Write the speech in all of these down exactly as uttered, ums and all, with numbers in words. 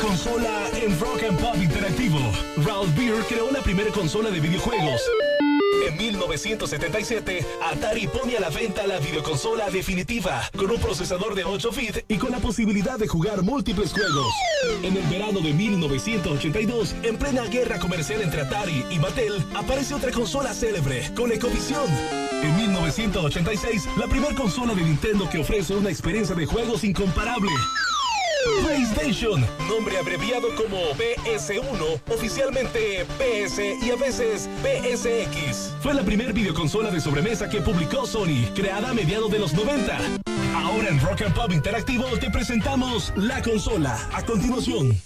consola en Rock and Pop Interactivo. Ralph Beer creó la primera consola de videojuegos. En mil novecientos setenta y siete, Atari pone a la venta la videoconsola definitiva, con un procesador de ocho bits y con la posibilidad de jugar múltiples juegos. En el verano de mil novecientos ochenta y dos, en plena guerra comercial entre Atari y Mattel, aparece otra consola célebre, ColecoVision. En mil novecientos ochenta y seis, la primera consola de Nintendo que ofrece una experiencia de juegos incomparable. PlayStation, nombre abreviado como P S uno, oficialmente P S y a veces P S X. Fue la primera videoconsola de sobremesa que publicó Sony, creada a mediados de los noventa. Ahora en Rock and Pop Interactivo te presentamos la consola. A continuación.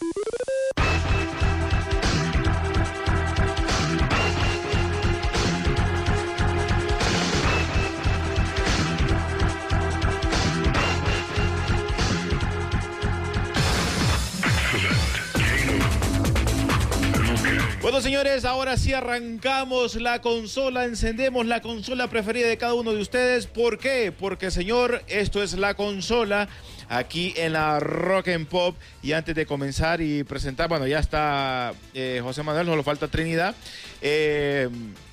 Bueno, señores, ahora sí arrancamos la consola, encendemos la consola preferida de cada uno de ustedes. ¿Por qué? Porque, señor, esto es la consola aquí en la Rock and Pop. Y antes de comenzar y presentar, bueno, ya está eh, José Manuel, solo falta Trinidad. Eh,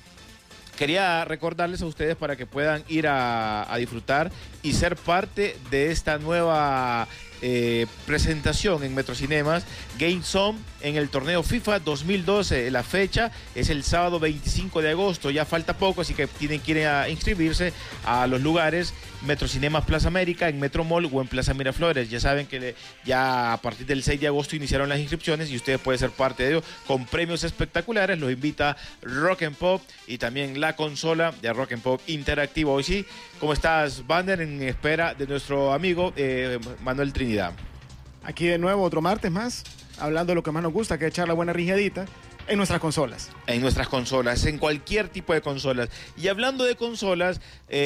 quería recordarles a ustedes para que puedan ir a, a disfrutar y ser parte de esta nueva Eh, presentación en Metrocinemas, GameZone en el torneo FIFA dos mil doce. La fecha es el sábado veinticinco de agosto, ya falta poco, así que tienen que ir a inscribirse a los lugares Metrocinemas Plaza América, en Metro Mall o en Plaza Miraflores. Ya saben que le, ya a partir del seis de agosto iniciaron las inscripciones y ustedes pueden ser parte de ello con premios espectaculares. Los invita Rock and Pop y también la consola de Rock and Pop Interactivo. Hoy sí, ¿cómo estás, Vander? En espera de nuestro amigo eh, Manuel Trinidad. Aquí de nuevo otro martes más, hablando de lo que más nos gusta, que es echar la buena rigiadita en nuestras consolas. En nuestras consolas, en cualquier tipo de consolas. Y hablando de consolas,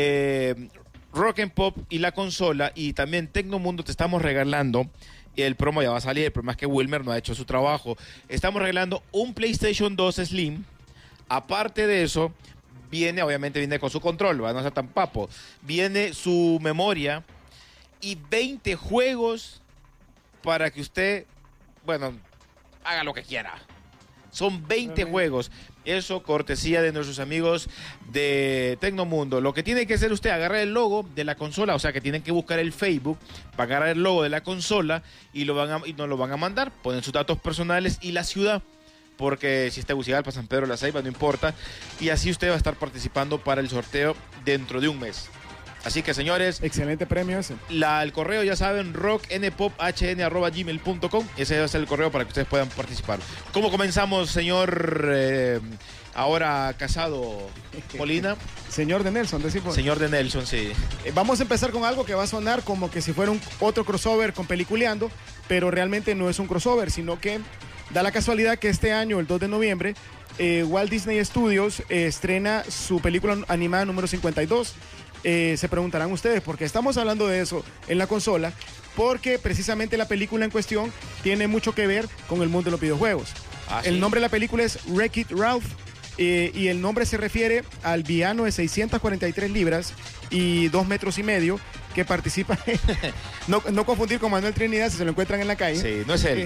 eh, Rock and Pop y la consola y también Tecnomundo te estamos regalando, el promo ya va a salir, el problema es que Wilmer no ha hecho su trabajo. Estamos regalando un PlayStation dos Slim. Aparte de eso, viene, obviamente viene con su control, ¿va? No sea tan papo. Viene su memoria y veinte juegos para que usted, bueno, haga lo que quiera. Son veinte juegos. Eso cortesía de nuestros amigos de Tecnomundo. Lo que tiene que hacer usted, agarrar el logo de la consola, o sea que tienen que buscar el Facebook para agarrar el logo de la consola y, lo van a, y nos lo van a mandar. Ponen sus datos personales y la ciudad, porque si está Tegucigalpa, San Pedro de la Ceiba, no importa. Y así usted va a estar participando para el sorteo dentro de un mes. Así que, señores, excelente premio ese. La, el correo, ya saben, rock n pop h n arroba gmail punto com. Ese va a ser el correo para que ustedes puedan participar. ¿Cómo comenzamos, señor eh, ahora casado Molina? Señor de Nelson, decimos. Señor de Nelson, sí. Eh, vamos a empezar con algo que va a sonar como que si fuera un otro crossover con Peliculeando, pero realmente no es un crossover, sino que da la casualidad que este año, el dos de noviembre, eh, Walt Disney Studios eh, estrena su película animada número cincuenta y dos. Eh, se preguntarán ustedes por qué estamos hablando de eso en la consola, porque precisamente la película en cuestión tiene mucho que ver con el mundo de los videojuegos. ¿Ah, el sí? nombre de la película es Wreck-It Ralph eh, y el nombre se refiere al villano de seiscientas cuarenta y tres libras y dos metros y medio que participa no, no confundir con Manuel Trinidad si se lo encuentran en la calle. Sí, no es él. Eh,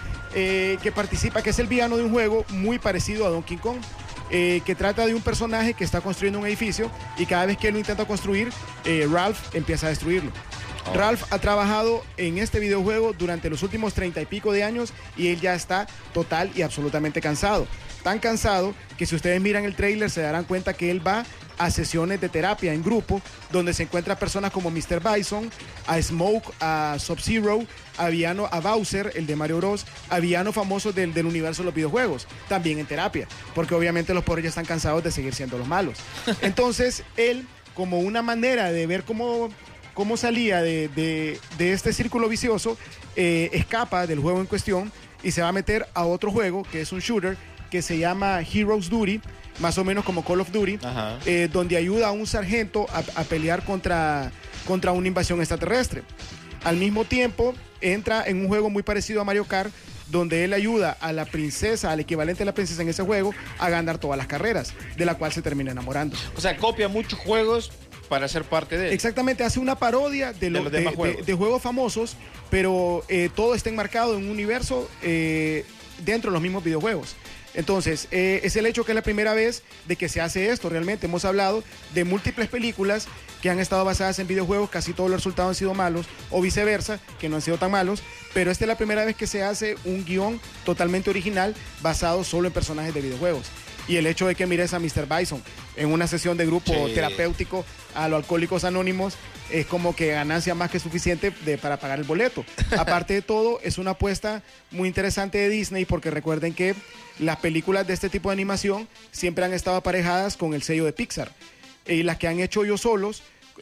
eh, que participa, que es el villano de un juego muy parecido a Donkey Kong. Eh, que trata de un personaje que está construyendo un edificio y cada vez que él lo intenta construir, eh, Ralph empieza a destruirlo. Oh. Ralph ha trabajado en este videojuego durante los últimos treinta y pico de años y él ya está total y absolutamente cansado. Tan cansado que si ustedes miran el tráiler se darán cuenta que él va a sesiones de terapia en grupo donde se encuentra personas como mister Bison, a Smoke, a Sub-Zero, a villano, a Bowser, el de Mario Bros, a villanos famosos del, del universo de los videojuegos, también en terapia, porque obviamente los pobres ya están cansados de seguir siendo los malos. Entonces, él, como una manera de ver cómo, cómo salía de, de, de este círculo vicioso, eh, escapa del juego en cuestión y se va a meter a otro juego, que es un shooter, que se llama Heroes Duty, más o menos como Call of Duty, eh, donde ayuda a un sargento a, a pelear contra, contra una invasión extraterrestre. Al mismo tiempo, entra en un juego muy parecido a Mario Kart, donde él ayuda a la princesa, al equivalente de la princesa en ese juego, a ganar todas las carreras, de la cual se termina enamorando. O sea, copia muchos juegos para ser parte de él. Exactamente, hace una parodia de, lo, de los de, demás de, juegos. de juegos famosos, pero eh, todo está enmarcado en un universo eh, dentro de los mismos videojuegos. Entonces, eh, es el hecho que es la primera vez de que se hace esto. Realmente hemos hablado de múltiples películas que han estado basadas en videojuegos, casi todos los resultados han sido malos, o viceversa, que no han sido tan malos, pero esta es la primera vez que se hace un guión totalmente original basado solo en personajes de videojuegos. Y el hecho de que mires a míster Bison en una sesión de grupo sí. terapéutico a los Alcohólicos Anónimos es como que ganancia más que suficiente de, para pagar el boleto. Aparte de todo, es una apuesta muy interesante de Disney porque recuerden que las películas de este tipo de animación siempre han estado aparejadas con el sello de Pixar. Y las que han hecho ellos solos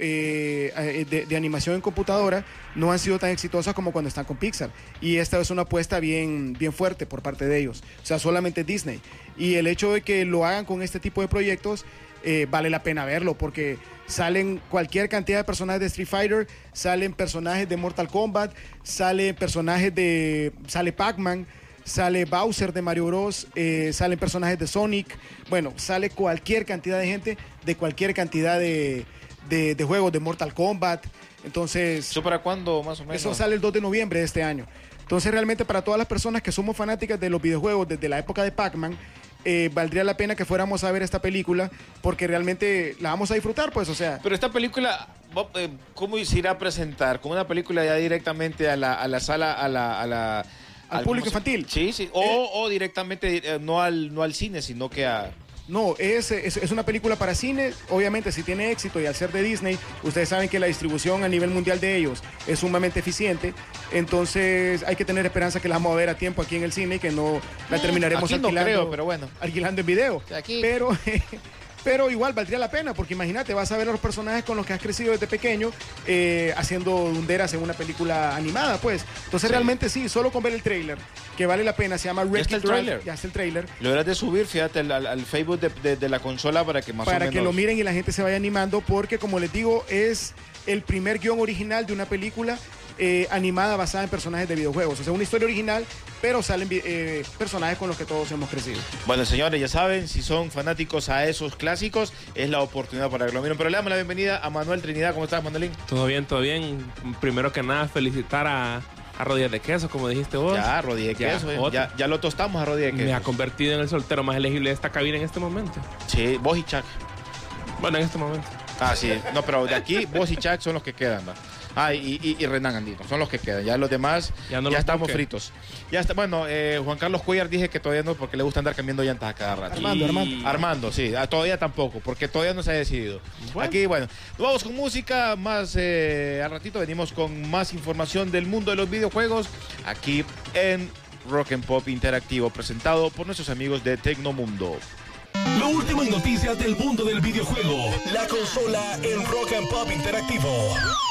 eh, de, de animación en computadora no han sido tan exitosas como cuando están con Pixar. Y esta es una apuesta bien, bien fuerte por parte de ellos. O sea, solamente Disney. Y el hecho de que lo hagan con este tipo de proyectos eh, vale la pena verlo porque salen cualquier cantidad de personajes de Street Fighter, salen personajes de Mortal Kombat, salen personajes de... sale Pac-Man, sale Bowser de Mario Bros, eh, salen personajes de Sonic, bueno, sale cualquier cantidad de gente de cualquier cantidad de, de, de juegos de Mortal Kombat. Entonces, ¿eso para cuándo más o menos? Eso sale el dos de noviembre de este año. Entonces realmente para todas las personas que somos fanáticas de los videojuegos desde la época de Pac-Man, eh, valdría la pena que fuéramos a ver esta película porque realmente la vamos a disfrutar, pues, o sea. Pero esta película, ¿cómo se irá a presentar? ¿Como una película ya directamente a la, a la sala, a la... A la al, al público infantil? Sí, sí. O, eh, o directamente, eh, no, al, no al cine, sino que a... No, es, es, es una película para cine, obviamente si tiene éxito y al ser de Disney, ustedes saben que la distribución a nivel mundial de ellos es sumamente eficiente, entonces hay que tener esperanza que la vamos a ver a tiempo aquí en el cine y que no la terminaremos aquí alquilando, no creo, pero bueno. alquilando en video. Aquí. Pero... Pero igual valdría la pena, porque imagínate, vas a ver a los personajes con los que has crecido desde pequeño eh, haciendo dunderas en una película animada, pues. Entonces sí. Realmente sí, solo con ver el tráiler, que vale la pena, se llama Wreck-It el tráiler. Ya está el tráiler. Lo deberás de subir, fíjate, al, al Facebook de, de, de la consola para que más para o menos... que lo miren y la gente se vaya animando, porque como les digo, es el primer guión original de una película eh, animada basada en personajes de videojuegos. O sea, una historia original, pero salen eh, personajes con los que todos hemos crecido. Bueno, señores, ya saben, si son fanáticos a esos clásicos, es la oportunidad para verlo. Miren, pero le damos la bienvenida a Manuel Trinidad. ¿Cómo estás, Manuelín? Todo bien, todo bien. Primero que nada, felicitar a, a Rodríguez de Queso, como dijiste vos. Ya, Rodríguez de ya, Queso. Eh. Ya, ya lo tostamos a Rodríguez de Queso. Me ha convertido en el soltero más elegible de esta cabina en este momento. Sí, vos y Chuck. Bueno, en este momento. Ah, sí. No, pero de aquí, vos y Chuck son los que quedan, ¿no? Ah, y, y, y Renan Andino, son los que quedan. Ya los demás, ya, no ya los estamos busque. fritos. Ya está, bueno, eh, Juan Carlos Cuellar dije que todavía no, porque le gusta andar cambiando llantas a cada rato. Armando, y... Armando. Armando, sí, todavía tampoco, porque todavía no se ha decidido. Bueno. Aquí, bueno, nos vamos con música, más eh, al ratito venimos con más información del mundo de los videojuegos, aquí en Rock and Pop Interactivo, presentado por nuestros amigos de Tecnomundo. Lo último en noticias del mundo del videojuego, la consola en Rock and Pop Interactivo.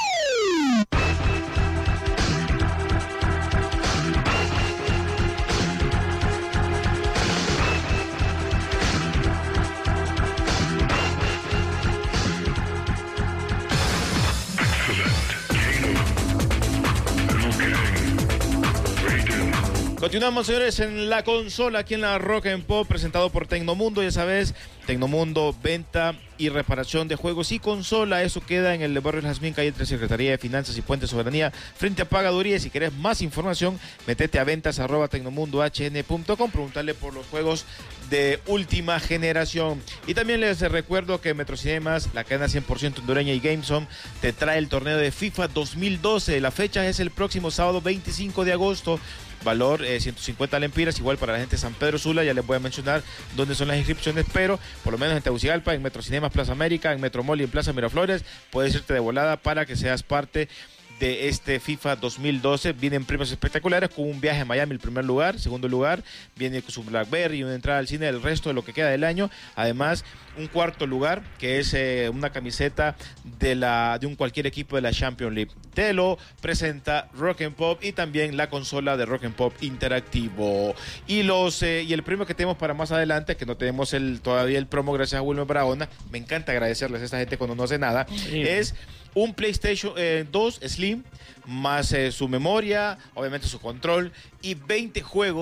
Continuamos, señores, en la consola aquí en la Rock and Pop, presentado por Tecnomundo. Ya sabes, Tecnomundo, venta y reparación de juegos y consola. Eso queda en el barrio Jazmín, calle entre Secretaría de Finanzas y Puente Soberanía, frente a Pagaduría. Si querés más información, metete a ventas arroba tecnomundo h n punto com, preguntarle por los juegos de última generación. Y también les recuerdo que Metrocinemas, la cadena cien por ciento hondureña, y GameZone te trae el torneo de FIFA dos mil doce. La fecha es el próximo sábado veinticinco de agosto. Valor eh, ciento cincuenta lempiras, igual para la gente de San Pedro Sula. Ya les voy a mencionar dónde son las inscripciones, pero por lo menos en Tegucigalpa, en Metrocinemas Plaza América, en Metromol y en Plaza Miraflores, puedes irte de volada para que seas parte de este FIFA dos mil doce. Vienen premios espectaculares con un viaje a Miami, el primer lugar. Segundo lugar, viene con su BlackBerry y una entrada al cine el resto de lo que queda del año. Además, un cuarto lugar, que es eh, una camiseta de la de un cualquier equipo de la Champions League. Te lo presenta Rock and Pop y también la consola de Rock and Pop Interactivo. Y los eh, y el premio que tenemos para más adelante, que no tenemos el todavía el promo gracias a Wilmer Barahona, me encanta agradecerles a esta gente cuando no hace nada, sí. Es un PlayStation eh, dos Slim, más eh, su memoria, obviamente su control, y veinte juegos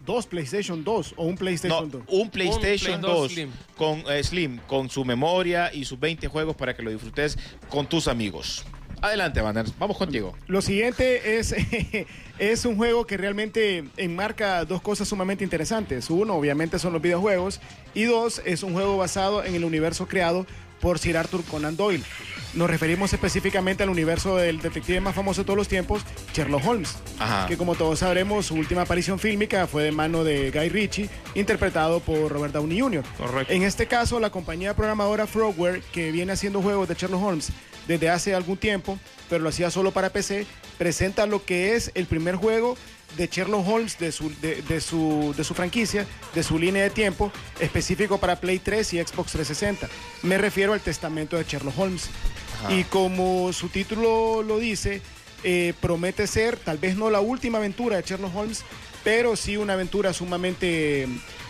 Dos PlayStation dos o un PlayStation No, dos. un PlayStation Un Play dos dos Slim. con eh, Slim, con su memoria y sus veinte juegos para que lo disfrutes con tus amigos. Adelante, Banners, vamos contigo. Lo siguiente es, es un juego que realmente enmarca dos cosas sumamente interesantes. Uno, obviamente, son los videojuegos. Y dos, es un juego basado en el universo creado por Sir Arthur Conan Doyle. Nos referimos específicamente al universo del detective más famoso de todos los tiempos, Sherlock Holmes. Ajá. Que como todos sabremos, su última aparición fílmica fue de mano de Guy Ritchie, interpretado por Robert Downey junior Correcto. En este caso, la compañía programadora Frogware, que viene haciendo juegos de Sherlock Holmes desde hace algún tiempo, pero lo hacía solo para P C, presenta lo que es el primer juego de Sherlock Holmes de su, de, de su, de su franquicia, de su línea de tiempo, específico para Play tres y Xbox trescientos sesenta. Me refiero al Testamento de Sherlock Holmes. Ajá. Y como su título lo dice, eh, promete ser tal vez no la última aventura de Sherlock Holmes, pero sí una aventura sumamente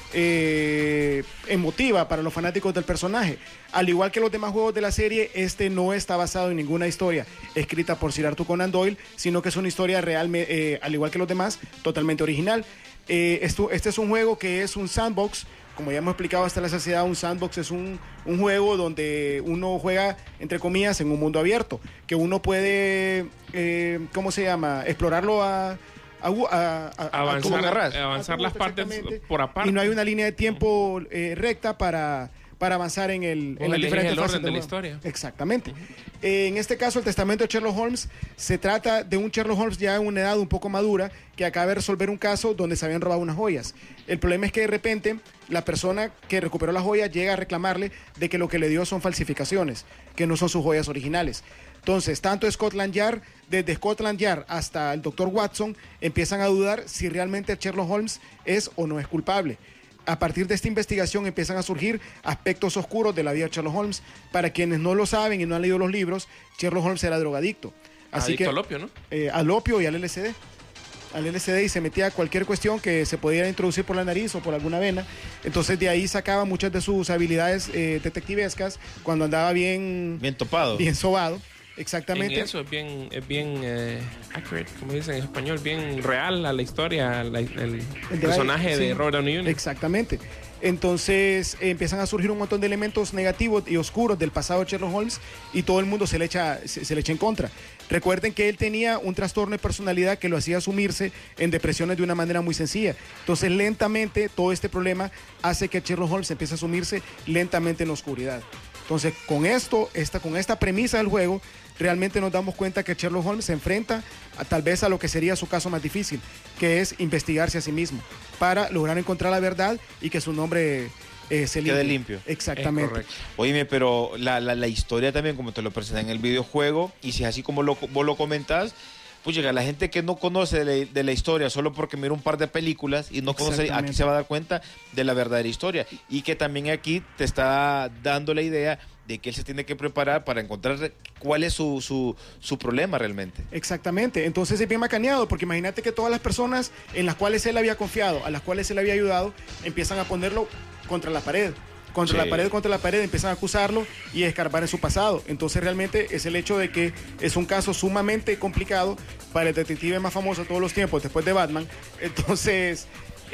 eh, emotiva para los fanáticos del personaje. Al igual que los demás juegos de la serie, este no está basado en ninguna historia escrita por Sir Arthur Conan Doyle, sino que es una historia real, eh, al igual que los demás, totalmente original. Eh, esto, este es un juego que es un sandbox. Como ya hemos explicado hasta la saciedad, un sandbox es un, un juego donde uno juega, entre comillas, en un mundo abierto, que uno puede, eh, ¿cómo se llama?, explorarlo a... A, a, a, Avanzar, a- agarras. avanzar a- las partes exactamente. por aparte. Y no hay una línea de tiempo eh, recta para, para avanzar en, el, Vos en las elegís diferentes el fases orden de del la juego. historia. Exactamente. Eh, en este caso, el testamento de Sherlock Holmes se trata de un Sherlock Holmes ya en una edad un poco madura que acaba de resolver un caso donde se habían robado unas joyas. El problema es que de repente la persona que recuperó las joyas llega a reclamarle de que lo que le dio son falsificaciones, que no son sus joyas originales. Entonces, tanto Scotland Yard, desde Scotland Yard hasta el doctor Watson, empiezan a dudar si realmente Sherlock Holmes es o no es culpable. A partir de esta investigación empiezan a surgir aspectos oscuros de la vida de Sherlock Holmes. Para quienes no lo saben y no han leído los libros, Sherlock Holmes era drogadicto. Así Adicto que, al opio, ¿no? eh, al opio y al L S D. Al L S D, y se metía a cualquier cuestión que se pudiera introducir por la nariz o por alguna vena. Entonces de ahí sacaba muchas de sus habilidades eh, detectivescas cuando andaba bien, Bien topado. bien sobado. Exactamente. En eso es bien, es bien eh, accurate, como dicen en español, bien real a la historia, la- el, El de- personaje sí, de Robert Downey junior Exactamente. Entonces eh, empiezan a surgir un montón de elementos negativos y oscuros del pasado de Sherlock Holmes y todo el mundo se le echa, se, se le echa en contra. Recuerden que él tenía un trastorno de personalidad que lo hacía sumirse en depresiones de una manera muy sencilla. Entonces lentamente todo este problema hace que Sherlock Holmes empiece a sumirse lentamente en la oscuridad. Entonces con esto, esta, con esta premisa del juego, realmente nos damos cuenta que Sherlock Holmes se enfrenta a, tal vez a lo que sería su caso más difícil, que es investigarse a sí mismo para lograr encontrar la verdad y que su nombre eh, se Quede limpie. limpio. Exactamente. Es correcto. Oíme, pero la, la, la historia también, como te lo presentan en el videojuego, y si es así como lo, vos lo comentás, pues llega la gente que no conoce de la, de la historia solo porque mira un par de películas y no conoce, aquí Exactamente. se va a dar cuenta de la verdadera historia. Y que también aquí te está dando la idea de que él se tiene que preparar para encontrar cuál es su, su, su problema realmente. Exactamente, entonces es bien macaneado, porque imagínate que todas las personas en las cuales él había confiado, a las cuales él había ayudado, empiezan a ponerlo contra la pared, contra Sí. la pared, contra la pared, empiezan a acusarlo y a escarbar en su pasado. Entonces realmente es el hecho de que es un caso sumamente complicado para el detective más famoso de todos los tiempos, después de Batman. Entonces,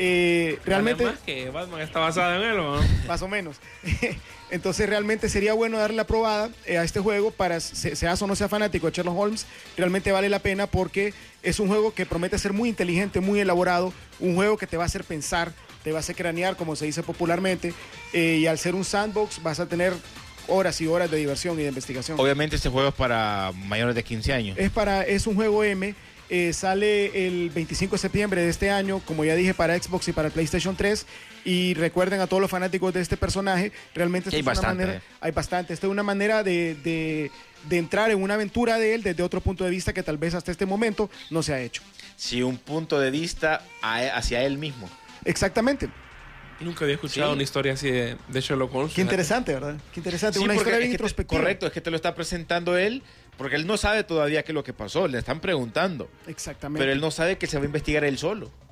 eh, realmente... Además que Batman está basado en él, ¿o no? Más o menos. Entonces realmente sería bueno darle la probada eh, a este juego para, se- seas o no sea fanático de Sherlock Holmes, realmente vale la pena porque es un juego que promete ser muy inteligente, muy elaborado, un juego que te va a hacer pensar, te va a hacer cranear, como se dice popularmente, eh, y al ser un sandbox vas a tener horas y horas de diversión y de investigación. Obviamente este juego es para mayores de quince años. Es, para, es un juego M. Eh, sale el veinticinco de septiembre de este año, como ya dije, para Xbox y para PlayStation tres. Y recuerden a todos los fanáticos de este personaje, realmente Que esto hay es una bastante, manera, eh. hay bastante. Esta es una manera de, de, de entrar en una aventura de él desde otro punto de vista que tal vez hasta este momento no se ha hecho. Sí, un punto de vista a- hacia él mismo. Exactamente. Nunca había escuchado Sí. una historia así de, de Sherlock Holmes. Qué interesante, ¿verdad? Qué interesante. Sí, una porque historia es bien que te- introspectiva. correcto, es que te lo está presentando él, porque él no sabe todavía qué es lo que pasó, le están preguntando, Exactamente. pero él no sabe que se va a investigar él solo.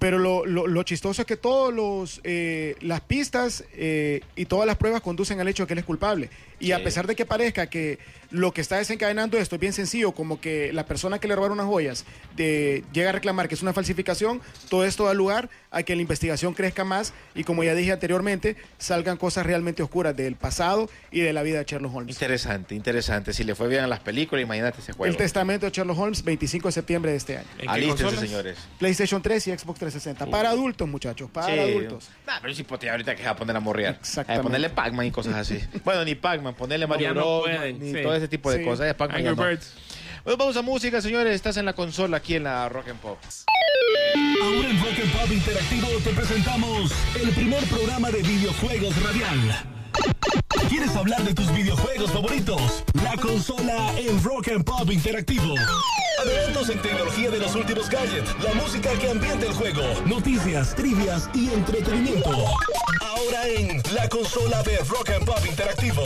Pero lo, lo, lo chistoso es que todos los eh, las pistas eh, y todas las pruebas conducen al hecho de que él es culpable. Y sí. A pesar de que parezca que lo que está desencadenando esto es bien sencillo, como que la persona que le robaron unas joyas de, llega a reclamar que es una falsificación, todo esto da lugar a que la investigación crezca más y, como ya dije anteriormente, salgan cosas realmente oscuras del pasado y de la vida de Sherlock Holmes. Interesante, interesante. Si le fue bien a las películas, imagínate ese juego. El testamento de Sherlock Holmes, veinticinco de septiembre de este año. Alístense, señores. PlayStation tres y Xbox trescientos sesenta. Uh. Para adultos, muchachos, para sí. adultos. Nah, pero si pote ahorita que se va a poner a morrear. Exactamente. A ponerle Pac-Man y cosas así. Bueno, ni Pac-Man, ponerle Mario Bros, no pueden, ni sí. todo ese tipo de sí. cosas. Pac-Man ya no. Bueno, vamos a música, señores. Estás en la consola aquí en la Rock and Pop. Ahora en Rock and Pop Interactivo te presentamos el primer programa de videojuegos radial. ¿Quieres hablar de tus videojuegos favoritos? La consola en Rock and Pop Interactivo. Adelantos en tecnología de los últimos gadgets, la música que ambienta el juego, noticias, trivias y entretenimiento. Ahora en la consola de Rock and Pop Interactivo.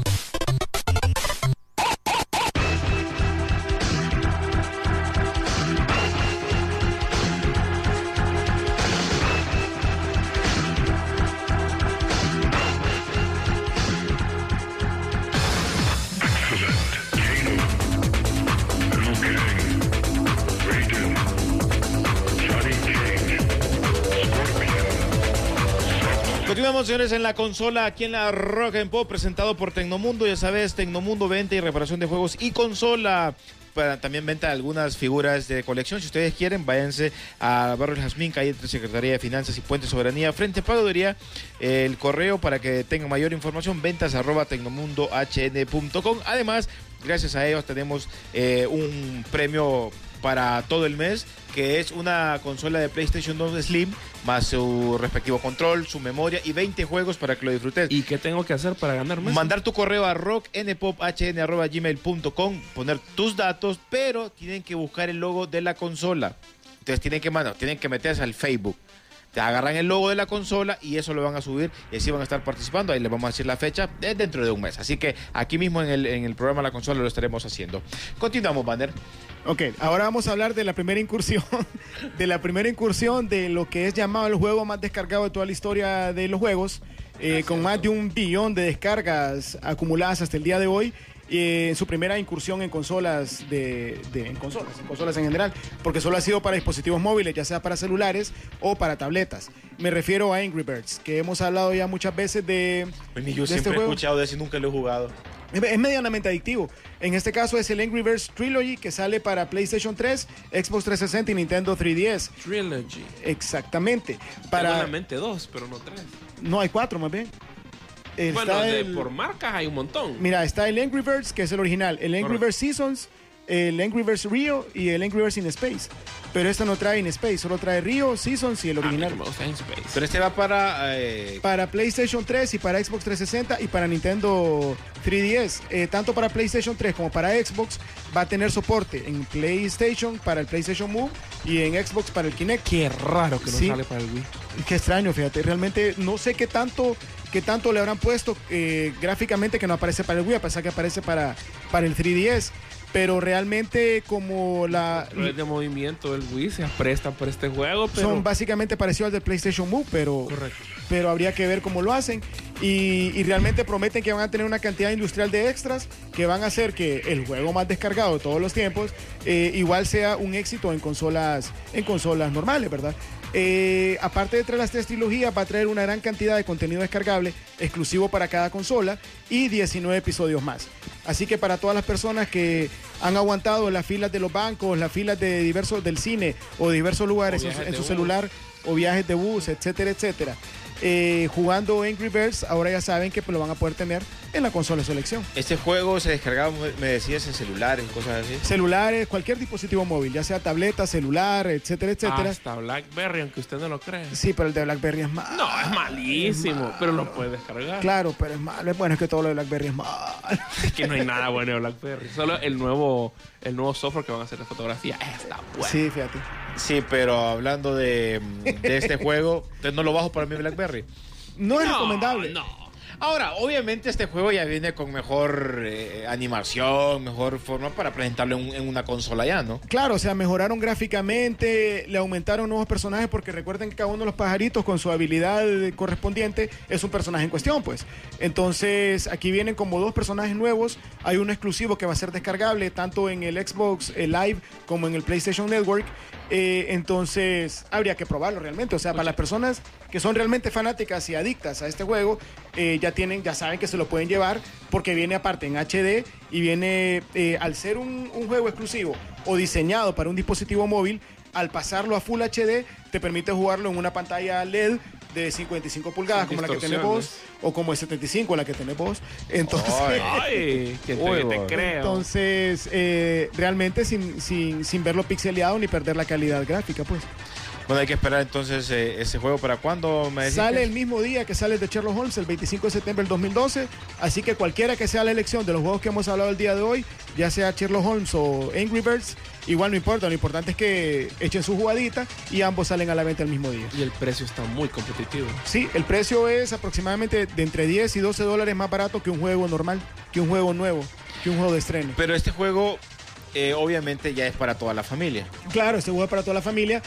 Continuamos, señores, en la consola aquí en la Rock and Pop, presentado por Tecnomundo. Ya sabes, Tecnomundo, venta y reparación de juegos y consola. Para, también venta algunas figuras de colección. Si ustedes quieren, váyanse a Barrio El Jazmín, calle entre Secretaría de Finanzas y Puente Soberanía, frente a Pagaduría. El correo para que tengan mayor información, ventas arroba tecnomundo h n punto com. Además, gracias a ellos tenemos eh, un premio para todo el mes, que es una consola de PlayStation dos Slim, más su respectivo control, su memoria y veinte juegos para que lo disfrutes. ¿Y qué tengo que hacer para ganarme? Mandar tu correo a rock n pop h n arroba gmail punto com, poner tus datos, pero tienen que buscar el logo de la consola. Entonces tienen que, mano, tienen que meterse al Facebook. Te agarran el logo de la consola y eso lo van a subir y así van a estar participando. Ahí les vamos a decir la fecha, es dentro de un mes. Así que aquí mismo en el, en el programa La Consola lo estaremos haciendo. Continuamos, Banner. Ok, ahora vamos a hablar de la primera incursión, de la primera incursión de lo que es llamado el juego más descargado de toda la historia de los juegos, eh, con más de un billón de descargas acumuladas hasta el día de hoy. Eh, su primera incursión en consolas de, de en consolas, en consolas en general, porque solo ha sido para dispositivos móviles, ya sea para celulares o para tabletas. Me refiero a Angry Birds, que hemos hablado ya muchas veces de. Pues yo de siempre este he juego. escuchado de eso y nunca lo he jugado. Es, es medianamente adictivo. En este caso es el Angry Birds Trilogy, que sale para PlayStation tres, Xbox trescientos sesenta y Nintendo tres D S. Trilogy. Exactamente. Para... Tengo en la mente dos, pero no tres. No, hay cuatro más bien. Está bueno, de, el, por marcas hay un montón. Mira, está el Angry Birds, que es el original, el Angry Birds Seasons, el Angry Birds Rio y el Angry Birds in Space. Pero este no trae in Space, solo trae Rio, Seasons y el original. Ah, me gusta in Space. Pero este va para... Eh... Para PlayStation tres y para Xbox trescientos sesenta y para Nintendo tres D S. Eh, tanto para PlayStation tres como para Xbox va a tener soporte en PlayStation para el PlayStation Move y en Xbox para el Kinect. Qué raro que no sí. sale para el Wii. Qué extraño, fíjate. Realmente no sé qué tanto... que tanto le habrán puesto eh, gráficamente que no aparece para el Wii, a pesar que aparece para, para el tres D S. Pero realmente como la... Los de movimiento del Wii se prestan para este juego, pero... Son básicamente parecidos al del PlayStation Move, pero... Correcto. Pero habría que ver cómo lo hacen. Y, y realmente prometen que van a tener una cantidad industrial de extras que van a hacer que el juego más descargado de todos los tiempos eh, igual sea un éxito en consolas, en consolas normales, ¿verdad? Eh, aparte de traer las tres trilogías, va a traer una gran cantidad de contenido descargable exclusivo para cada consola y diecinueve episodios más. Así que para todas las personas que han aguantado las filas de los bancos, las filas de diversos del cine o de diversos lugares en, en su bus. celular o viajes de bus, etcétera, etcétera, eh, jugando Angry Birds, ahora ya saben que pues, lo van a poder tener en la consola de su elección. Este juego se descargaba, me decías, en celulares, cosas así. Celulares, cualquier dispositivo móvil, ya sea tableta, celular, etcétera, etcétera. Hasta BlackBerry, aunque usted no lo cree. Sí, pero el de BlackBerry es malo. No, es malísimo, es malo. Pero lo puede descargar. Claro, pero es malo. Bueno, es que todo lo de BlackBerry es malo. Es que no hay nada bueno de BlackBerry. Solo el nuevo, el nuevo software que van a hacer de fotografía está bueno. Sí, fíjate. Sí, pero hablando de, de este juego, no lo bajo para mi BlackBerry. No es no, recomendable. No. Ahora, obviamente este juego ya viene con mejor eh, animación, mejor forma para presentarlo en, en una consola ya, ¿no? Claro, o sea, mejoraron gráficamente, le aumentaron nuevos personajes, porque recuerden que cada uno de los pajaritos con su habilidad correspondiente es un personaje en cuestión, pues. Entonces, aquí vienen como dos personajes nuevos. Hay uno exclusivo que va a ser descargable tanto en el Xbox Live como en el PlayStation Network. Eh, entonces, habría que probarlo realmente. O sea, para las personas que son realmente fanáticas y adictas a este juego, eh, ya tienen, ya saben que se lo pueden llevar, porque viene aparte en H D y viene, eh, al ser un, un juego exclusivo o diseñado para un dispositivo móvil, al pasarlo a Full H D, te permite jugarlo en una pantalla L E D de cincuenta y cinco pulgadas, Sin como la que tenés vos, o como de setenta y cinco, la que tenés vos. Entonces, Ay, que te, que te creo. entonces eh, realmente sin, sin, sin verlo pixeleado ni perder la calidad gráfica, pues. Bueno, hay que esperar entonces eh, ese juego para cuándo, me decís. Sale el mismo día que sale de Sherlock Holmes, el veinticinco de septiembre del dos mil doce, así que cualquiera que sea la elección de los juegos que hemos hablado el día de hoy, ya sea Sherlock Holmes o Angry Birds, igual no importa, lo importante es que echen su jugadita y ambos salen a la venta el mismo día. Y el precio está muy competitivo. Sí, el precio es aproximadamente de entre diez y doce dólares más barato que un juego normal, que un juego nuevo, que un juego de estreno. Pero este juego eh, obviamente ya es para toda la familia. Claro, este juego es para toda la familia.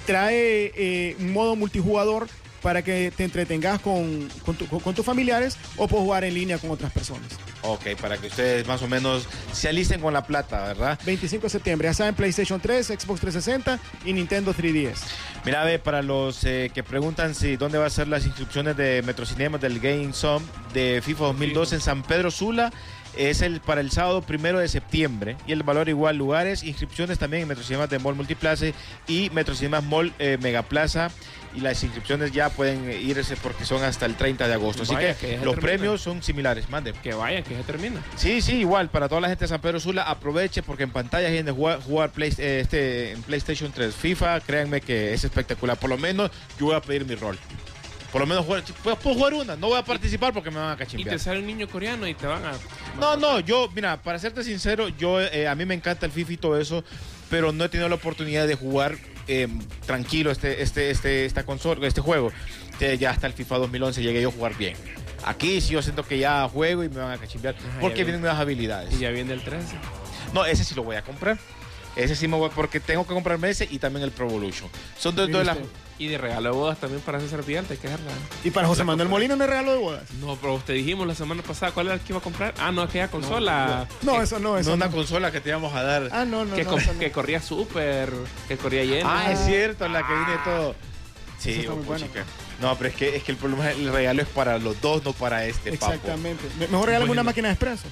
Trae eh, un modo multijugador para que te entretengas con, con, tu, con tus familiares, o puedes jugar en línea con otras personas. Ok, para que ustedes más o menos se alisten con la plata, ¿verdad? veinticinco de septiembre, ya saben, PlayStation tres, Xbox trescientos sesenta y Nintendo tres D S. Mira, ve, para los eh, que preguntan si dónde va a ser las inscripciones de Metrocinemas del Game Zone de FIFA dos mil doce en San Pedro Sula, es el para el sábado primero de septiembre, y el valor igual, lugares, inscripciones también en Metrocinemas de Mall Multiplaza y Metrocinemas Mall eh, Megaplaza, y las inscripciones ya pueden irse porque son hasta el treinta de agosto, así Vaya, que, que ya los termina. premios son similares, mande. Que vaya, que se termina. Sí, sí, igual, para toda la gente de San Pedro Sula, aproveche porque en pantalla viene de jugar, jugar play, eh, este, en PlayStation tres FIFA, créanme que es espectacular, por lo menos yo voy a pedir mi rol. Por lo menos jugar, puedo, puedo jugar una, no voy a participar porque me van a Y cachimbear. te sale un niño coreano y te van a... No, no, yo, mira, para serte sincero, yo eh, a mí me encanta el FIFA y todo eso, pero no he tenido la oportunidad de jugar eh, tranquilo este, este, este, esta consola, este juego. Este, ya hasta el FIFA dos mil once llegué yo a jugar bien. Aquí sí yo siento que ya juego y me van a cachimbear Ajá, porque ya vienen nuevas habilidades. Y ya viene el trece. No, ese sí lo voy a comprar. Ese sí me voy porque tengo que comprarme ese y también el Pro Evolution. Son dos, dos de las... Y de regalo de bodas también para César Vidal, hay que dejarla. Y para José Manuel Molina no es regalo de bodas. No, pero te dijimos la semana pasada cuál era el que iba a comprar. Ah, no, aquella consola. No, eso no, No, eso una no. consola que te íbamos a dar. Ah, no, no, que, no, co- eso no. que corría súper, que corría lleno. Ah, es cierto, la que viene todo. Eso Sí, está muy oh, bueno. chica. No, pero es que, es que el problema es el regalo es para los dos, no para este, papo. Exactamente. Me- Mejor regálame una Bueno. máquina de expreso.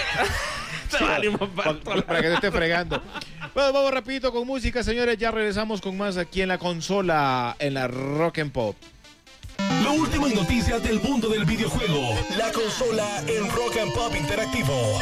Te vale más Pa- barato. para que te esté fregando. Bueno, vamos rapidito con música, señores. Ya regresamos con más aquí en la consola, en la Rock and Pop. Lo último en noticias del mundo del videojuego. La consola en Rock and Pop Interactivo.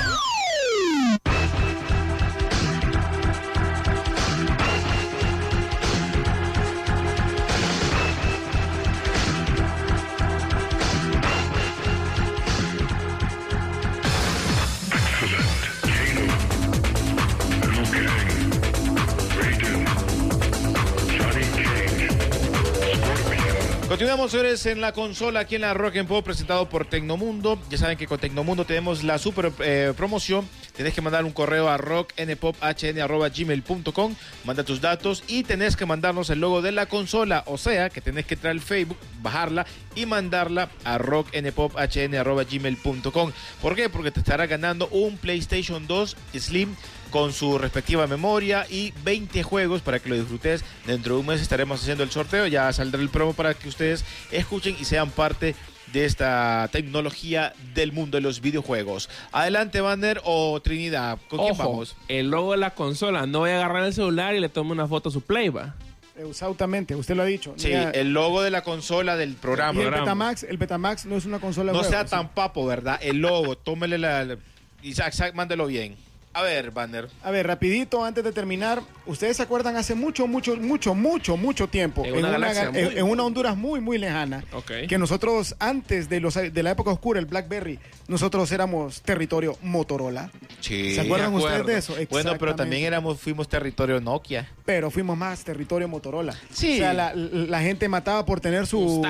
Continuamos, señores, en la consola aquí en la Rock and Pop, presentado por Tecnomundo. Ya saben que con Tecnomundo tenemos la super eh, promoción. Tenés que mandar un correo a rock n pop h n arroba gmail punto com, manda tus datos y tenés que mandarnos el logo de la consola, o sea que tenés que entrar al Facebook, bajarla y mandarla a rock n pop h n arroba gmail punto com. ¿Por qué? Porque te estará ganando un PlayStation dos Slim con su respectiva memoria y veinte juegos para que lo disfrutes. Dentro de un mes estaremos haciendo el sorteo, ya saldrá el promo para que ustedes escuchen y sean parte de esta tecnología del mundo de los videojuegos. Adelante, Banner o Trinidad, ¿con quién Ojo, vamos? el logo de la consola. No voy a agarrar el celular y le tomo una foto a su play, va. Exactamente, usted lo ha dicho. Sí, Mira, el logo de la consola del y programa. el programa. Betamax, el Betamax no es una consola de No juegos, sea sí. tan papo, ¿verdad? El logo, tómele la... la- Isaac, Isaac, mándelo bien. A ver, Banner. A ver, rapidito, antes de terminar, ¿ustedes se acuerdan hace mucho, mucho, mucho, mucho, mucho tiempo, En una galaxia ga- en- muy- en una Honduras muy, muy lejana, Ok. que nosotros, antes de, los, de la época oscura, el BlackBerry, nosotros éramos territorio Motorola? Sí. ¿Se acuerdan de ustedes acuerdo. de eso? Bueno, pero Exactamente. también éramos, fuimos territorio Nokia. Pero fuimos más territorio Motorola. Sí. O sea, la, la gente mataba por tener su... Un StarTAC.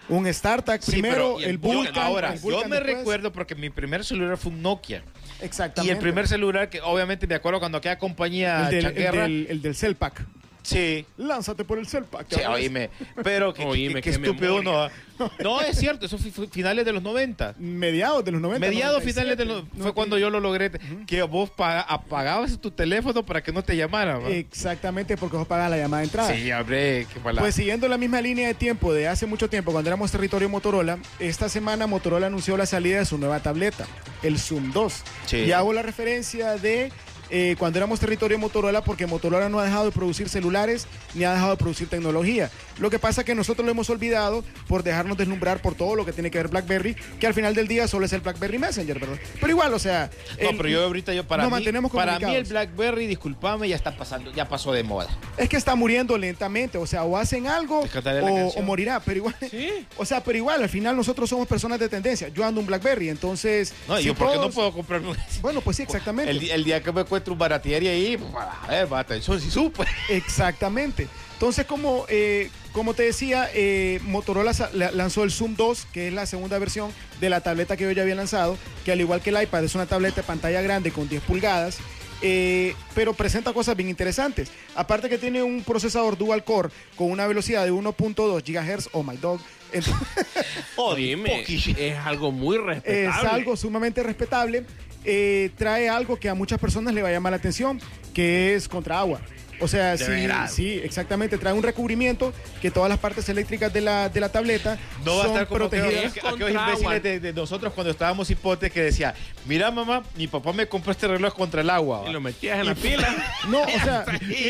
Un StarTAC Sí, primero, pero- el yo- Vulcan. ahora, el yo Vulcan me después. recuerdo porque mi primer celular fue un Nokia. Y Exactamente. el primer celular, que obviamente me acuerdo cuando aquella compañía el del, el changuerra. del, el del Cellpack. Sí. Lánzate por el Cellpack. Sí, oíme, pero qué, Oíme, qué- qué qué estúpido uno. memoria. ¿ah? No, es cierto, eso fue, fue finales de los noventa. Mediados de los noventa. Mediados noventa y finales de siete, los... Fue noventa y- cuando yo lo logré, que vos paga- apagabas tu teléfono para que no te llamaran. ¿va? Exactamente, porque vos pagas la llamada de entrada. Sí, hombre, qué palabra. Pues siguiendo la misma línea de tiempo de hace mucho tiempo, cuando éramos territorio Motorola, esta semana Motorola anunció la salida de su nueva tableta, el Zoom dos. Sí. Y hago la referencia de eh, cuando éramos territorio Motorola, porque Motorola no ha dejado de producir celulares ni ha dejado de producir tecnología. Lo que pasa es que nosotros lo hemos olvidado por dejarnos deslumbrar por todo lo que tiene que ver BlackBerry, que al final del día solo es el BlackBerry Messenger, ¿verdad? Pero igual, o sea... No, el- pero yo ahorita, yo para nos mí, mantenemos para mí el comunicados. BlackBerry, discúlpame, ya está pasando, ya pasó de moda. Es que está muriendo lentamente, o sea, o hacen algo Es cantarle la o, canción. o morirá, pero igual, Sí. o sea, pero igual, al final nosotros somos personas de tendencia. Yo ando un BlackBerry, entonces... No, si yo porque no todos- puedo comprarme un... Bueno, pues sí, exactamente. El, di- el día que me encuentro un baratieri ahí, pues, a ver, va, atención, si supe. Exactamente. Entonces, como, eh, como te decía, eh, Motorola sa- la- lanzó el Zoom dos, que es la segunda versión de la tableta que yo ya había lanzado, que al igual que el iPad es una tableta de pantalla grande con diez pulgadas, eh, pero presenta cosas bien interesantes. Aparte que tiene un procesador dual core con una velocidad de uno punto dos gigahertz, oh my dog, entonces, Oíme, poquillo. es algo muy es respetable. algo sumamente respetable. Eh, trae algo que a muchas personas le va a llamar la atención, que es contra agua. O sea, De sí, veras. sí, exactamente. Trae un recubrimiento que todas las partes eléctricas de la, de la tableta No va a son estar como aquellos, protegidas. Es aquellos contra agua. imbéciles de, de nosotros cuando estábamos hipotes que decía, mira mamá, mi papá me compró este reloj contra el agua. Y ¿va?". lo metías en la pila. No, o sea,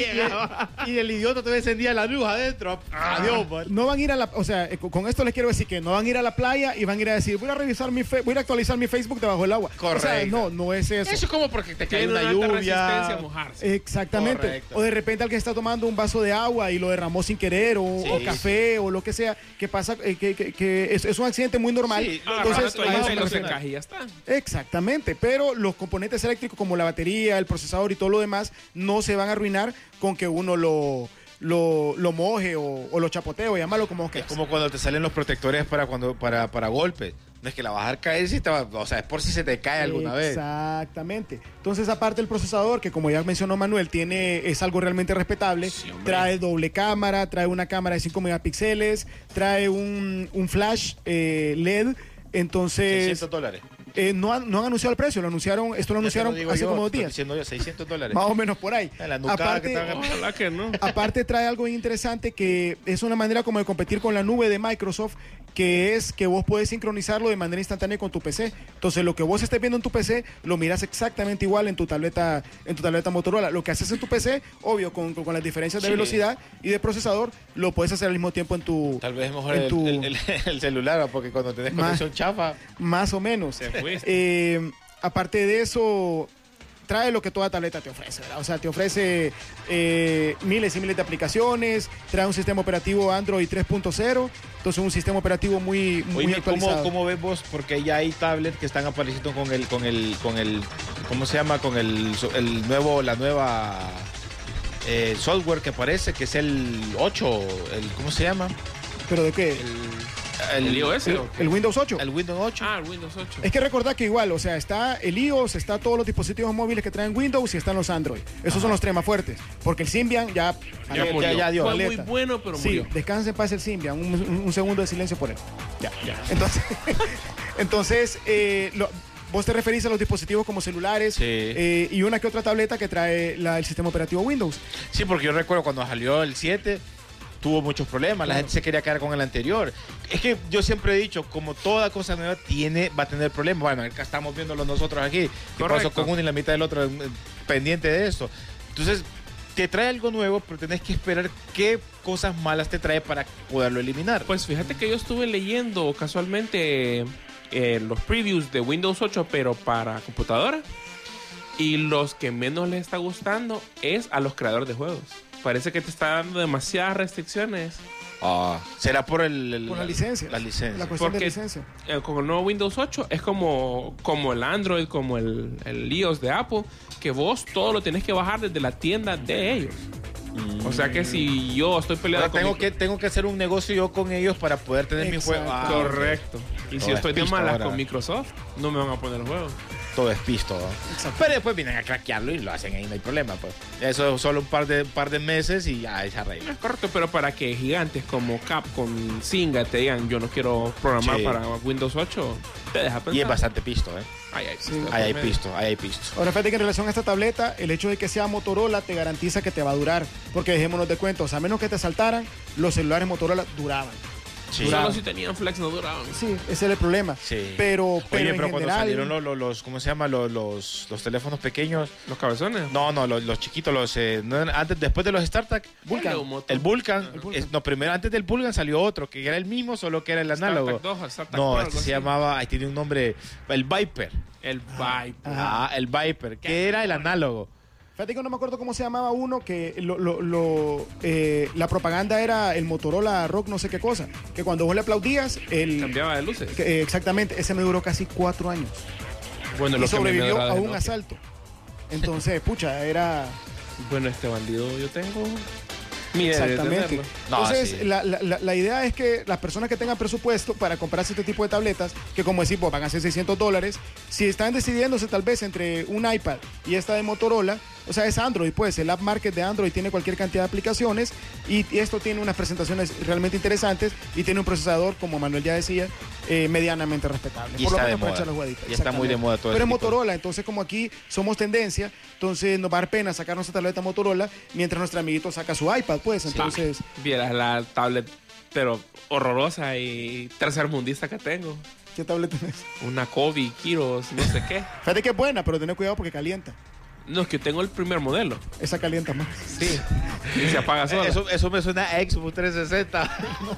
Y, y el idiota te encendía la luz adentro. Adiós, man. no van a ir a la, o sea, eh, con esto les quiero decir que no van a ir a la playa y van a ir a decir, voy a revisar mi, fe- voy a ir a actualizar mi Facebook debajo del agua. O sea, Correcto. no, no es eso. Eso es como porque te cae Tiene una una alta resistencia lluvia. a mojarse. Exactamente. Correcto. O de repente alguien está tomando un vaso de agua y lo derramó sin querer, o, Sí, o café, o lo que sea, que pasa, eh, que, que- que es, es un accidente muy normal. Sí, No, Entonces, Entonces, a eso ahí me los refiero. encajes y ya está. Exactamente, pero los componentes eléctricos como la batería, el procesador y todo lo demás no se van a arruinar con que uno lo, lo, lo moje o, o lo chapotee o llámalo como Es quieras. como cuando te salen los protectores para cuando para, para golpes. No es que la vas a dejar caer si te va, o sea, es por si se te cae alguna vez. Exactamente. Entonces, aparte el procesador, que como ya mencionó Manuel, tiene, es algo realmente respetable. Sí, hombre. Trae doble cámara, trae una cámara de cinco megapíxeles, trae un, un flash eh, L E D. Entonces, seiscientos dólares. eh, no, han, no han anunciado el precio, lo anunciaron, esto lo Ya te anunciaron digo hace yo, como dos estoy días. diciendo yo, seiscientos dólares. Más o menos por ahí. La nucada que Aparte, te van a- Ojalá que no. Aparte trae algo interesante que es una manera como de competir con la nube de Microsoft, que es que vos puedes sincronizarlo de manera instantánea con tu P C. Entonces lo que vos estés viendo en tu P C lo miras exactamente igual en tu tableta, en tu tableta Motorola. Lo que haces en tu P C, obvio, con, con- con las diferencias de Sí. velocidad y de procesador, lo puedes hacer al mismo tiempo en tu, Tal vez es mejor en el, tu- el- el- el celular, porque cuando tenés Más- conexión chafa. más o menos. Te fuiste. Eh, aparte de eso, trae lo que toda tableta te ofrece, ¿verdad? O sea, te ofrece eh, miles y miles de aplicaciones, trae un sistema operativo Android tres punto cero, entonces un sistema operativo muy, muy Oye, actualizado. ¿cómo, ¿cómo ves vos? Porque ya hay tablets que están apareciendo con el, con el, con el, ¿cómo se llama? Con el, so- el nuevo, la nueva eh, software que aparece, que es el ocho, el, ¿cómo se llama? ¿Pero de qué? El, ¿El iOS ¿El, o qué? el Windows ocho? El Windows ocho. Ah, el Windows ocho. Es que recordad que igual, o sea, está el iOS, está todos los dispositivos móviles que traen Windows y están los Android. Esos son los tres más fuertes. Porque el Symbian ya... Ya Ya- murió. ya- ya dio. Fue muy Paleta. bueno, pero Sí, murió. descanse en paz el Symbian. Un, un- un segundo de silencio por él. Ya, ya. Entonces, entonces eh, lo- vos te referís a los dispositivos como celulares Sí. eh, y una que otra tableta que trae la- el sistema operativo Windows. Sí, porque yo recuerdo cuando salió el siete, tuvo muchos problemas, la gente se quería quedar con el anterior. Es que yo siempre he dicho, como toda cosa nueva tiene, va a tener problemas. Bueno, acá estamos viéndolo nosotros aquí, que Correcto. pasó con uno y la mitad del otro eh, pendiente de eso. Entonces, te trae algo nuevo, pero tenés que esperar qué cosas malas te trae para poderlo eliminar. Pues fíjate que yo estuve leyendo casualmente eh, los previews de Windows ocho, pero para computadora. Y los que menos les está gustando es a los creadores de juegos. Parece que te está dando demasiadas restricciones. Ah, será por el, el- Por la licencia. La licencia. La cuestión de Porque- licencia. Eh, con el nuevo Windows ocho es como, como el Android, como el, el iOS de Apple, que vos todo lo tenés que bajar desde la tienda de ellos. Mm. O sea que si yo estoy peleado Ahora con tengo mi- que tengo que hacer un negocio yo con ellos para poder tener mi Exacto. juego. Ah, Correcto. Y si Todo yo es estoy de pisto malas ahora. con Microsoft, no me van a poner el juego. todo es pisto. ¿no? Pero después vienen a craquearlo y lo hacen ahí, no hay problema. Pues. Eso es solo un par de, par de meses y ya se arregla. Es correcto, pero para que gigantes como Capcom, Zynga te digan yo no quiero programar Sí. para Windows ocho, te deja pensar. Y es bastante pisto, ¿eh? Ay, ay, Sí. pisto, Ahí hay por medio. pisto, ahí hay pisto. Ahora fíjate que en relación a esta tableta, el hecho de que sea Motorola te garantiza que te va a durar. Porque dejémonos de cuentos, a menos que te saltaran, los celulares Motorola duraban. Sí. Solo si tenían flex no duraban. Sí, ese era el problema. Sí. Pero, pero Oye, en pero cuando general, salieron los, los, los- ¿cómo se llama? Los, los, los teléfonos pequeños. Los cabezones. No, no, los, los chiquitos, los eh, no eran- antes, después de los StarTAC. Vulcan. El Vulcan, El Vulcan. es- no, primero antes del Vulcan salió otro, que era el mismo, solo que era el análogo. StarTAC dos, StarTAC No, Pro, este algo se así. llamaba, ahí tiene un nombre, el Viper. El Viper. Ah, el Viper, que era el análogo. fíjate que no me acuerdo cómo se llamaba uno, que lo, lo- lo, eh, la propaganda era el Motorola Rock no sé qué cosa. Que cuando vos le aplaudías, el, Cambiaba de luces. que, eh, exactamente, ese me duró casi cuatro años. Bueno, Y lo que me sobrevivió duraba a de un Nokia. asalto. Entonces, pucha, era... Bueno, este bandido yo tengo. Mira, Exactamente. No, Entonces, sí. la, la- la- la idea es que las personas que tengan presupuesto para comprarse este tipo de tabletas, que como decir, pues van a ser seiscientos dólares, si están decidiéndose tal vez entre un iPad y esta de Motorola, o sea, es Android, pues el App Market de Android tiene cualquier cantidad de aplicaciones y, y esto tiene unas presentaciones realmente interesantes y tiene un procesador, como Manuel ya decía, eh, medianamente respetable. Y Por lo está de menos para moda. echar los jueguitos. Y está muy de Exactamente. moda todo Pero ese es tipo de- Motorola, entonces como aquí somos tendencia, entonces nos va a dar pena sacar nuestra tableta Motorola mientras nuestro amiguito saca su iPad, pues, entonces... Vieras la tablet, pero horrorosa y tercermundista que tengo. ¿Qué tableta tenés? Una Kobe, Kiros, no sé qué. Fíjate que es buena, pero ten cuidado porque calienta. No, es que tengo el primer modelo. Esa calienta más. Sí. Y se apaga sola. Eso, eso me suena a Xbox trescientos sesenta.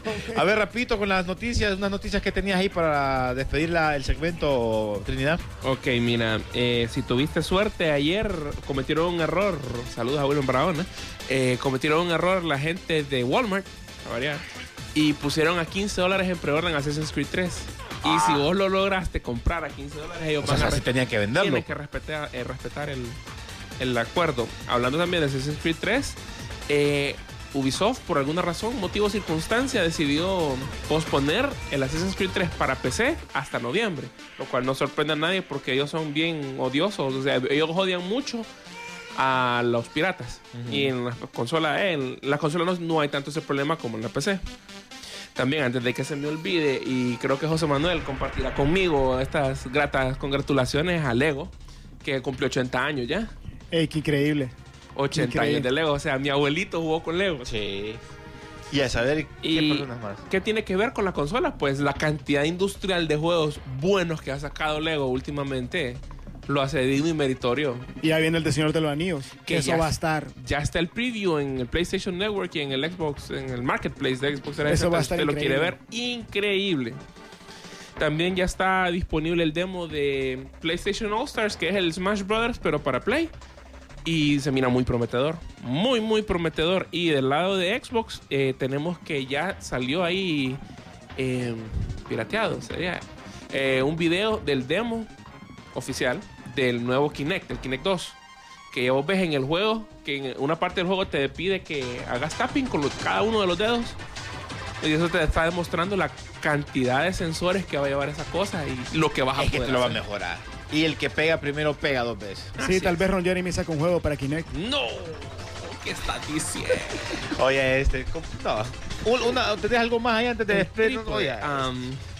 A ver, rapidito con las noticias, unas noticias que tenías ahí para despedir la- el segmento, Trinidad. Ok, mira, eh, si tuviste suerte ayer, cometieron un error. Saludos a William Barahona. Eh, cometieron un error la gente de Walmart, a variar, y pusieron a quince dólares en preorden Assassin's Creed tres. Y si vos lo lograste comprar a quince dólares, ellos O sea, van a así re- tenían que venderlo. tienen que respetar, eh, respetar el, el acuerdo. Hablando también de Assassin's Creed tres, eh, Ubisoft, por alguna razón, motivo o circunstancia, decidió posponer el Assassin's Creed tres para P C hasta noviembre, lo cual no sorprende a nadie porque ellos son bien odiosos, o sea, ellos odian mucho a los piratas. Y en las consolas, eh, en las consolas no, no hay tanto ese problema como en la P C. También, antes de que se me olvide, y creo que José Manuel compartirá conmigo estas gratas congratulaciones a Lego, que cumplió ochenta años ya. Ey, qué increíble. ochenta Increíble. años de Lego. O sea, mi abuelito jugó con Lego. Sí. Y a saber qué ¿Y personas más. qué tiene que ver con la consola? Pues la cantidad industrial de juegos buenos que ha sacado Lego últimamente lo hace digno y meritorio. Y ya viene el de Señor de los Anillos. Que Que eso ya- va a estar. Ya está el preview en el PlayStation Network y en el Xbox, en el Marketplace de Xbox. Eso va a estar Si usted lo quiere ver, increíble. increíble. También ya está disponible el demo de PlayStation All Stars, que es el Smash Brothers, pero para Play. Y se mira muy prometedor. Muy, muy prometedor. Y del lado de Xbox, eh, tenemos que ya salió ahí eh, pirateado, sería eh, un video del demo oficial del nuevo Kinect, el Kinect dos. Que vos ves en el juego, que en una parte del juego te pide que hagas tapping con los- cada uno de los dedos. Y eso te está demostrando la cantidad de sensores que va a llevar esa cosa y lo que vas a Es que poder te lo va a hacer. mejorar. Y el que pega primero pega dos veces. Sí, Así tal es. vez Ron Jeremy saca un juego para Kinect. No, ¿qué estás diciendo? Oye, este. ¿cómo- No. Un- Una, ¿Tenés algo más ahí antes de despedirnos? Trípode. Oye, Am,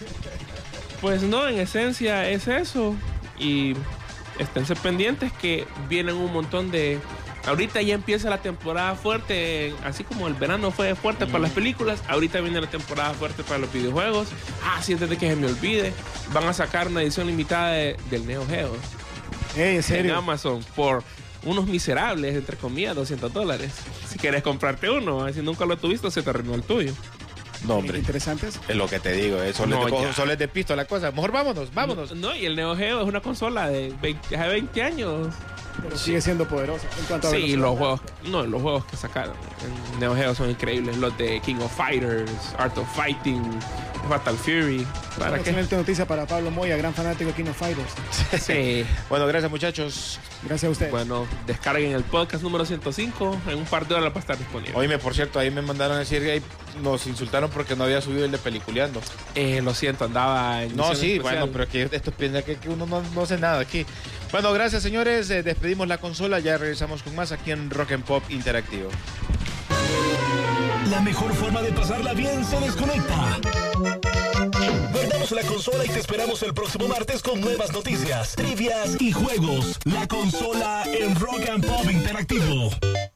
pues no, en esencia es eso. Y esténse pendientes que vienen un montón de... Ahorita ya empieza la temporada fuerte, así como el verano fue fuerte para las películas, ahorita viene la temporada fuerte para los videojuegos. Ah, sí, antes de que se me olvide, van a sacar una edición limitada de- del Neo Geo Ey, en en serio. Amazon por unos miserables, entre comillas, doscientos dólares. Si quieres comprarte uno, si nunca lo tuviste, se te arruinó el tuyo. no, hombre. Interesantes. Es lo que te digo, es soles, No, de, ya. soles de pisto la cosa. Mejor vámonos, vámonos. No, y el Neo Geo es una consola de veinte, hace veinte años. Pero sigue siendo poderosa en cuanto a Sí, velocidad. los juegos, no, los juegos que sacaron en Neo Geo son increíbles. Los de King of Fighters, Art of Fighting, Fatal Fury. ¿Para Una qué? excelente noticia para Pablo Moya, gran fanático de King of Fighters. Sí. Bueno, gracias muchachos. Gracias a ustedes. Bueno, descarguen el podcast número ciento cinco. En un par de horas va a estar disponible. Oíme, por cierto, ahí me mandaron a decir que ahí nos insultaron porque no había subido el de Peliculeando. Eh, lo siento, andaba en No, misión sí, especial. bueno, pero que esto piensa que, que uno no, no hace nada aquí. Bueno, gracias señores, eh, despedimos la consola, ya regresamos con más aquí en Rock and Pop Interactivo. La mejor forma de pasarla bien se desconecta. Guardamos la consola y te esperamos el próximo martes con nuevas noticias, trivias y juegos. La consola en Rock and Pop Interactivo.